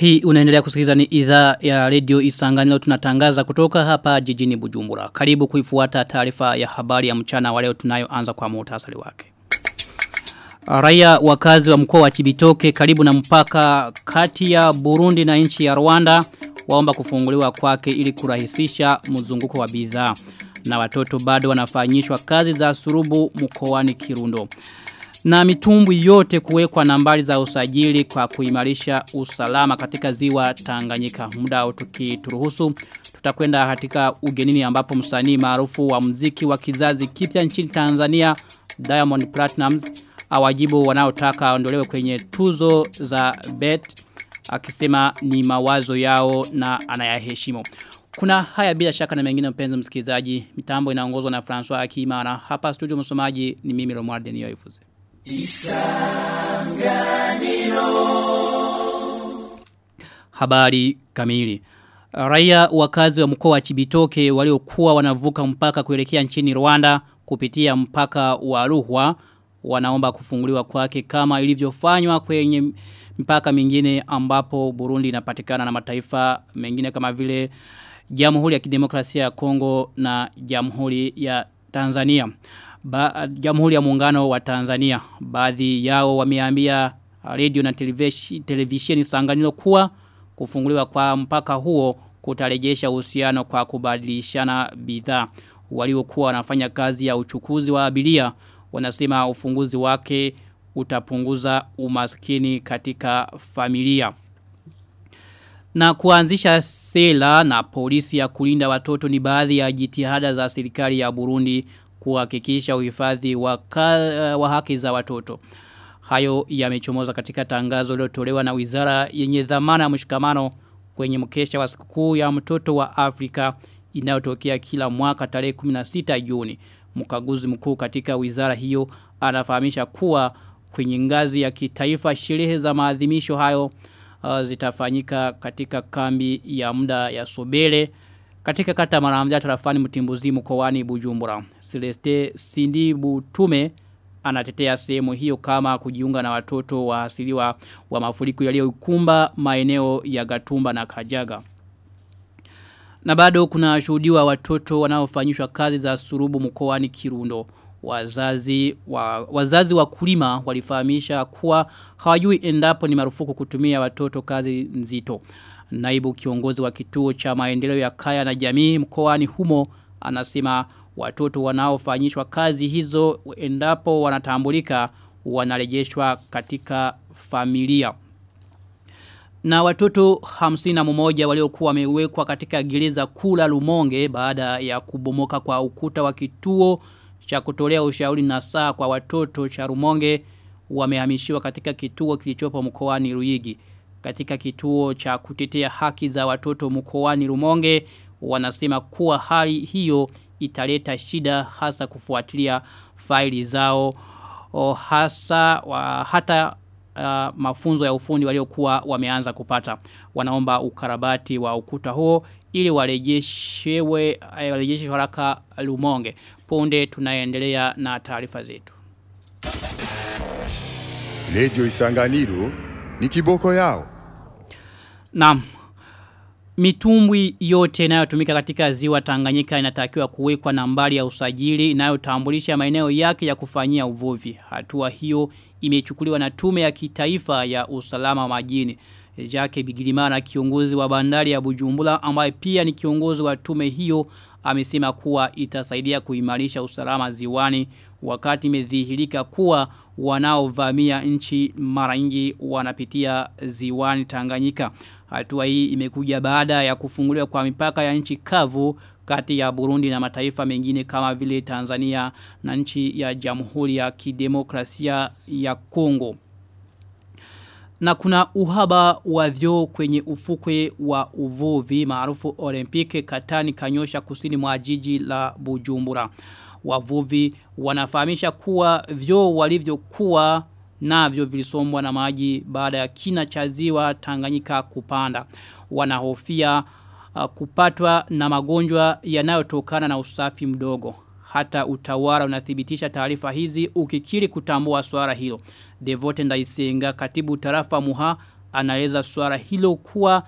Hii unaendelea kusikiliza ni idhaa ya Radio Isanganiro, tunatangaza kutoka hapa jijini Bujumbura. Karibu kuifuata taarifa ya habari ya mchana wa leo tunayoanza kwa muhtasari wake. Raia wakazi wa mkoa wa Cibitoke karibu na mpaka kati ya Burundi na nchi ya Rwanda waomba kufunguliwa kwake ili kurahisisha mzunguko wa bidhaa, na watoto bado wanafanyishwa kazi za surubu mkoani Kirundo. Na mitumbwi yote kuwekwa nambari za usajili kwa kuimarisha usalama katika ziwa Tanganyika. Muda tukituruhusu tutakwenda katika ugenini ambapo msanii maarufu wa muziki wa kizazi kipya nchini Tanzania Diamond Platnumz awajibu wanaotaka aondolewe kwenye tuzo za BET, akisema ni mawazo yao na anayaheshimu. Kuna haya bila shaka na mengine mpenzi msikilizaji. Mitambo inaongozwa na François Akimana. Hapa studio msomaji ni mimi Romuald Nioifuze. Isanganiro. Habari kamili. Raia wakazi wa mkoa wa Cibitoke waliokuwa wanavuka mpaka kuelekea nchini Rwanda kupitia mpaka wa Ruhwa wanaomba kufunguliwa kwake kama ilivyofanywa kwenye mpaka mingine ambapo Burundi inapatikana na mataifa mengine kama vile Jamhuri ya Kidemokrasia ya Kongo na Jamhuri ya Tanzania. Jamhuri ya Muungano wa Tanzania, baadhi yao wameambia radio na televisheni Isanganiro kuwa kufunguliwa kwa mpaka huo kutarejesha uhusiano kwa kubadilishana bidhaa. Waliokuwa wanafanya kazi ya uchukuzi wa abiria wanasema ufunguzi wake utapunguza umaskini katika familia. Na kuanzisha sela na polisi ya kulinda watoto ni baadhi ya jitihada za serikali ya Burundi kuhakikisha uhifadhi wa haki za watoto. Hayo yamechomoza katika tangazo lilotolewa na wizara yenye dhamana ya mshikamano kwenye mkesha wa sikukuu ya mtoto wa Afrika inayotokea kila mwaka tarehe 16 Juni. Mkaguzi mkuu katika wizara hiyo anafahamisha kuwa kwenye ngazi ya kitaifa sherehe za maadhimisho hayo zitafanyika katika kambi ya muda ya Sobele katika kata Maramvya tarafani Mtimbuzi mkoani Bujumbura. Celeste Sindi Butume anatetea sehemu hiyo kama kujiunga na watoto waasiliwa wa mafuriko yaliyokumba maeneo ya Gatumba na Kajaga. Na bado kuna shuhudiwa watoto wanaofanyishwa kazi za surubu mkoani Kirundo. Wazazi wakulima walifahamisha kuwa hawajui endapo ni marufuku kutumia watoto kazi nzito. Naibu kiongozi wa kituo cha maendeleo ya kaya na jamii mkoani humo anasema watoto wanaofanyishwa kazi hizo endapo wanatambulika wanarejeshwa katika familia. Na watoto 51 waliokuwa wamewekwa katika gereza kuu la Rumonge baada ya kubomoka kwa ukuta wa kituo cha kutolea ushauri na saa kwa watoto cha Rumonge wamehamishiwa katika kituo kilichopo mkoani Ruyigi. Katika kituo cha kutetea haki za watoto mkoani Rumonge wanasema kuwa hali hiyo italeta shida hasa kufuatilia faili zao hata mafunzo ya ufundi waliokuwa wameanza kupata. Wanaomba ukarabati wa ukuta huo ili warejeshwe haraka Rumonge. Punde tunaendelea na taarifa zetu. Radio Isanganiro ni kiboko yao. Naam. Mitumbwi yote inayotumika katika ziwa Tanganyika inatakiwa kuwekwa nambari ya usajili inayotambulisha maeneo yake ya kufanyia uvuvi. Hatua hiyo imechukuliwa na Tume ya Kitaifa ya Usalama Majini. Jake Bigirimana, kiongozi wa bandari ya Bujumbura ambaye pia ni kiongozi wa tume hiyo, amesema kuwa itasaidia kuimarisha usalama ziwani wakati imedhihirika kuwa wanaovamia nchi mara nyingi wanapitia ziwani Tanganyika. Hatua hii imekuja baada ya kufunguliwa kwa mipaka ya nchi kavu kati ya Burundi na mataifa mengine kama vile Tanzania na nchi ya Jamhuri ya Kidemokrasia ya Kongo. Na kuna uhaba wa vyoo kwenye ufukwe wa uvuvi maarufu Olympique Katani Kanyosha kusini mwa jiji la Bujumbura. Wavuvi wanafahamisha kuwa vyoo walivyokuwa navyo vilisombwa na maji baada ya kina cha ziwa Tanganyika kupanda. Wanahofia kupatwa na magonjwa yanayotokana na usafi mdogo. Hata utawala unathibitisha taarifa hizi ukikiri kutambua swala hilo. Devote Ndaisenga, katibu tarafa Muha, anaeleza swala hilo kuwa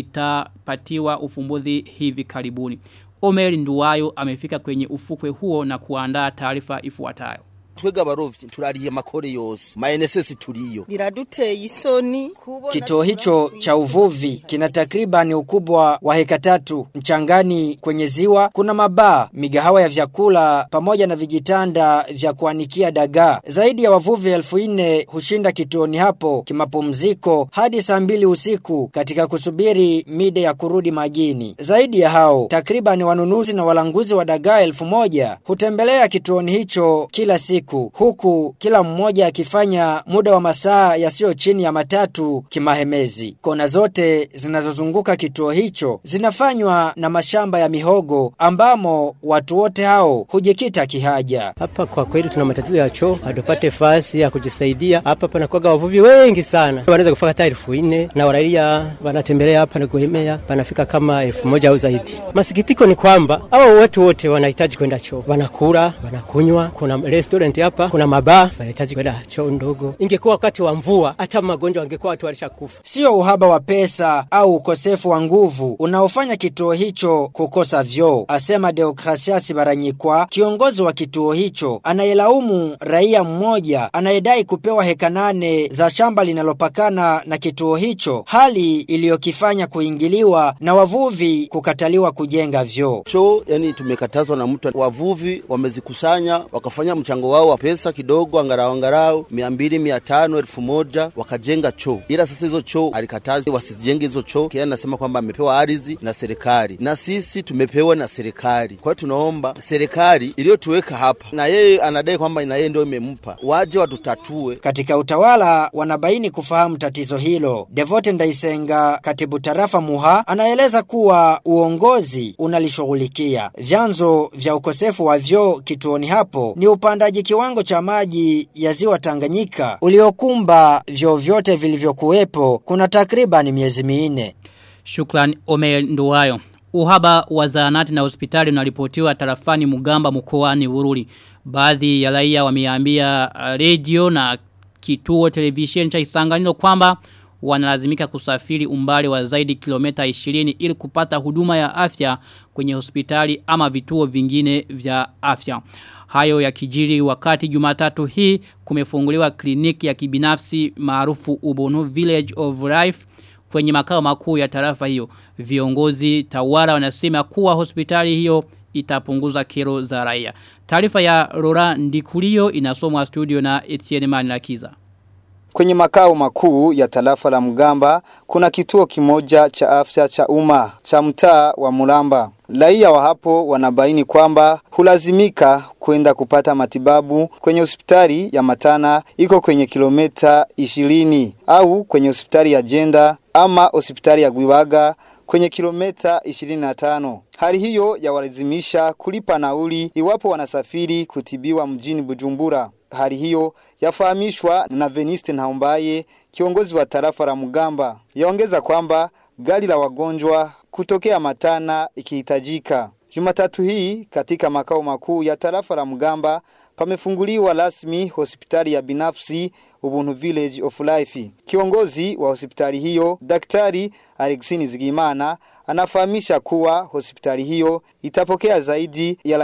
litapatiwa ufumbuzi hivi karibuni. Omer Nduwayo amefika kwenye ufukwe huo na kuandaa taarifa ifuatayo. Twega abarovyi turariye makore yose mayenesesi turiyo biraduteye isoni. Kituo hicho cha uvuvi kina takriban ukubwa wa heka 3. Mchangani kwenye ziwa kuna mabaa, migahawa ya vyakula pamoja na vijitanda vya kuanikia dagaa. Zaidi ya wavuvi 1400 hushinda kituoni hapo kimapumziko hadi saa 2 usiku katika kusubiri mida ya kurudi majini. Zaidi ya hao, takriban wanunuzi na walanguzi wa dagaa 1000 hutembelea kituoni hicho kila siku. Huku kila mmoja akifanya muda wa masaa yasiyo chini ya 3 kimahemezi. Kona zote zinazozunguka kituo hicho zinafanywa na mashamba ya mihogo ambamo watu wote hao hujikita kihaja. Hapa kwa kweli tuna matatizo ya choo, hatupate fasi ya kujisaidia. Hapa panakuwa wavuvi wengi sana. Wanaweza kufika hata 1400 na waraia wanatembelea hapa na kuhemea panafika kama 1000 au zaidi. Masikitiko ni kwamba hao watu wote wanahitaji kwenda choo. Wanakula, wanakunywa, kuna restaurant hapa, kuna mabaa, wanahitaji kwenda choo ndogo. Ingekuwa wakati wa mvua hata magonjwa angekuwa watu walishakufa. Sio uhaba wa pesa au ukosefu wa nguvu unaofanya kituo hicho kukosa vyoo, asema Deokrasiasi Baranyikwa, kiongozi wa kituo hicho, anayelaumu raia mmoja anayedai kupewa heka 8 za shamba linalopakana na kituo hicho, hali iliyokifanya kuingiliwa na wavuvi kukataliwa kujenga vyoo. Choo yani tumekatazwa na mtu, wavuvi wamezikusanya wakafanya mchango wao wa pesa kidogo angarao 200, 500, 1000 wakajenga choo. Ila sasa hizo choo alikataza wasijenge hizo choo. Kia anasema kwamba amepewa ardhi na serikali. Na sisi tumepewa na serikali. Kwa hiyo tunaomba serikali iliyotuweka hapa na yeye anadai kwamba na yeye ndio imempa, waje watutatue. Katika utawala wanabaini kufahamu tatizo hilo. Devote Ndaisenga, katibu tarafa Muha, anaeleza kuwa uongozi unalishughulikia. Vyanzo vya ukosefu wa vyoo kituoni hapo ni upandaji kiwango cha maji ya ziwa Tanganyika uliokumba vyoo vyote vilivyokuwepo kuna takriban miezi 4. Shukran Omer Nduwayo. Uhaba wa zahanati na hospitali unaripotiwa tarafani Mugamba mkoani Bururi. Baadhi ya raia wameambia radio na kituo televisheni cha Isanganiro kwamba wanalazimika kusafiri umbali wa zaidi kilomita 20 ili kupata huduma ya afya kwenye hospitali ama vituo vingine vya afya. Hayo ya kijiri wakati Jumatatu hii kumefunguliwa kliniki ya kibinafsi maarufu Ubonu Village of Life kwenye makao makuu ya tarafa hiyo. Viongozi tawala wanasema kuwa hospitali hiyo itapunguza kero za raia. Taarifa ya Rora Ndikulio inasomwa studio na Etienne Manilakiza. Kwenye makao makuu ya tarafa la Mugamba kuna kituo kimoja cha afya cha umma cha mtaa wa Mulamba. Raia wa hapo wanabaini kwamba hulazimika kwenda kupata matibabu kwenye hospitali ya Matana iko kwenye kilomita 20 au kwenye hospitali ya Jenda ama hospitali ya Gwibaga kwenye kilomita 25. Hali hiyo yawalazimisha kulipa nauli iwapo wanasafiri kutibiwa mjini Bujumbura. Hali hiyo yafahamishwa na Veniste Nhaumbaye, kiongozi wa tarafa la Mugamba. Yaongeza kwamba gari la wagonjwa kutokea Matana ikihitajika. Jumatatu hii katika makao makuu ya tarafa la Mugamba pamefunguliwa rasmi hospitali ya binafsi Ubuntu Village of Life. Kiongozi wa hospitali hiyo, Daktari Alexini Zigimana, anafahamisha kuwa hospitali hiyo itapokea zaidi ya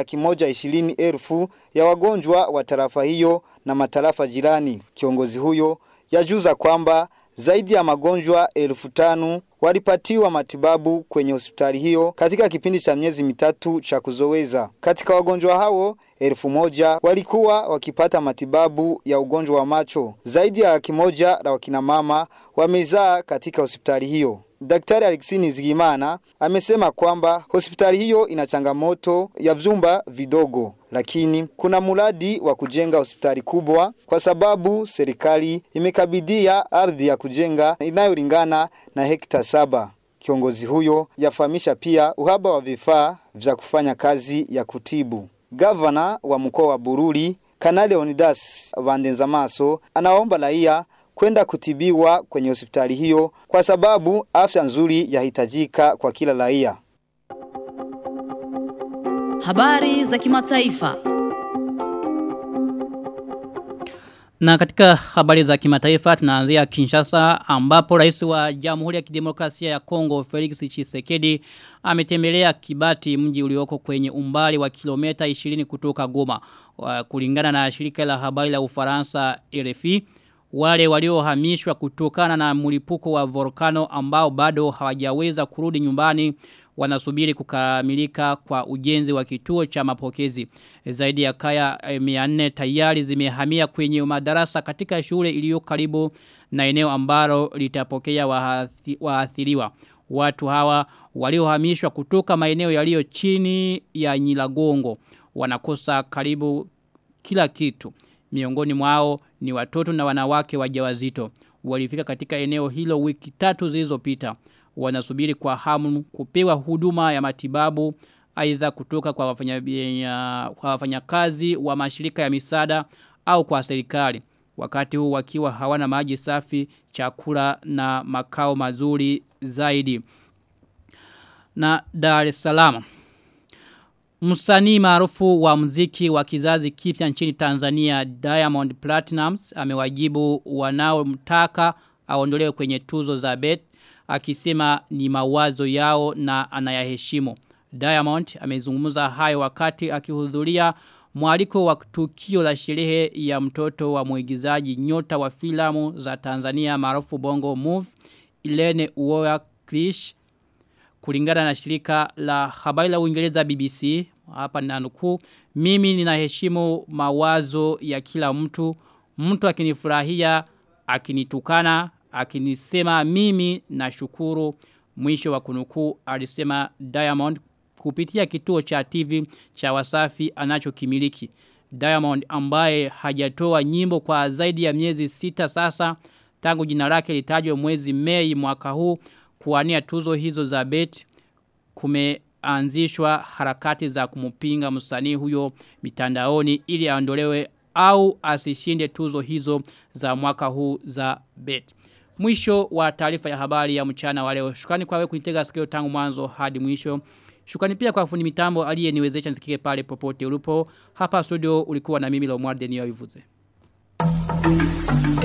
120,000 ya wagonjwa wa tarafa hiyo na matarafa jirani. Kiongozi huyo yajuza kwamba zaidi ya magonjwa 5,000 walipatiwa matibabu kwenye hospitali hiyo katika kipindi cha miezi 3 cha kuzoweza. Katika wagonjwa hao 1,000 walikuwa wakipata matibabu ya ugonjwa wa macho. Zaidi ya 100 la wakina mama wamezaa katika hospitali hiyo. Daktari Alexini Zigimana amesema kwamba hospitali hiyo ina changamoto ya vyumba vidogo, lakini kuna mradi wa kujenga hospitali kubwa kwa sababu serikali imekabidia ardhi ya kujenga inayolingana na hekta 7. Kiongozi huyo yafahamisha pia uhaba wa vifaa vya kufanya kazi ya kutibu. Gavana wa mkoa wa Bururi, Kanali Onidas Vandenzamaso, anaomba raia kwenda kutibiwa kwenye hospitali hiyo kwa sababu afya nzuri yahitajika kwa kila raia. Habari za kimataifa. Na katika habari za kimataifa tunaanzia Kinshasa ambapo rais wa Jamhuri ya Kidemokrasia ya Kongo Felix Tshisekedi ametembelea Kibati, mji ulioko kwenye umbali wa kilomita 20 kutoka Goma. Kulingana na shirika la habari la Ufaransa RFI, wale waliohamishwa kutokana na mlipuko wa volkano ambao bado hawajaweza kurudi nyumbani wanasubiri kukamilika kwa ujenzi wa kituo cha mapokezi. Zaidi ya kaya 400 tayari zimehamia kwenye madarasa katika shule iliyo karibu na eneo ambalo litapokea waathiriwa. Watu hawa waliohamishwa kutoka maeneo yaliyo chini ya Nyiragongo wanakosa karibu kila kitu. Miongoni mwao ni watoto na wanawake wajawazito. Walifika katika eneo hilo wiki 3 zilizopita. Wanasubiri kwa hamu kupewa huduma ya matibabu aidha kutoka kwa wafanyakazi wa mashirika ya misaada au kwa serikali. Wakati huu wakiwa hawana maji safi, chakula na makao mazuri zaidi. Na Dar es Salaam. Msanii maarufu wa muziki wa kizazi kipya nchini Tanzania Diamond Platnumz amewajibu wanaomtaka aondolewe kwenye tuzo za BET akisema ni mawazo yao na anayaheshimu. Diamond amezungumza hayo wakati akihudhuria mwaliko wa tukio la sherehe ya mtoto wa mwigizaji nyota wa filamu za Tanzania maarufu Bongo Movie Irene Uwoya Krish. Kulingana na shirika la habari la Uingereza BBC, hapa ninanukuu, mimi ninaheshimu mawazo ya kila mtu. Mtu akinifurahia, akinitukana, akinisema mimi nashukuru, mwisho wa kunukuu, alisema Diamond kupitia kituo cha TV cha Wasafi anachokimiliki. Diamond ambaye hajatoa nyimbo kwa zaidi ya miezi 6 sasa tangu jina lake litajwe mwezi Mei mwaka huu kuwania tuzo hizo za BET, kumeanzishwa harakati za kumpinga msanii huyo mitandaoni ili aondolewe au asishinde tuzo hizo za mwaka huu za BET. Mwisho wa taarifa ya habari ya mchana wa leo. Shukrani kwa wewe kunitega sikio tangu mwanzo hadi mwisho. Shukrani pia kwa fundi mitambo aliyeniwezesha nisikike pale popote ulipo. Hapa studio ulikuwa na mimi Lomwarde Niyoivuze.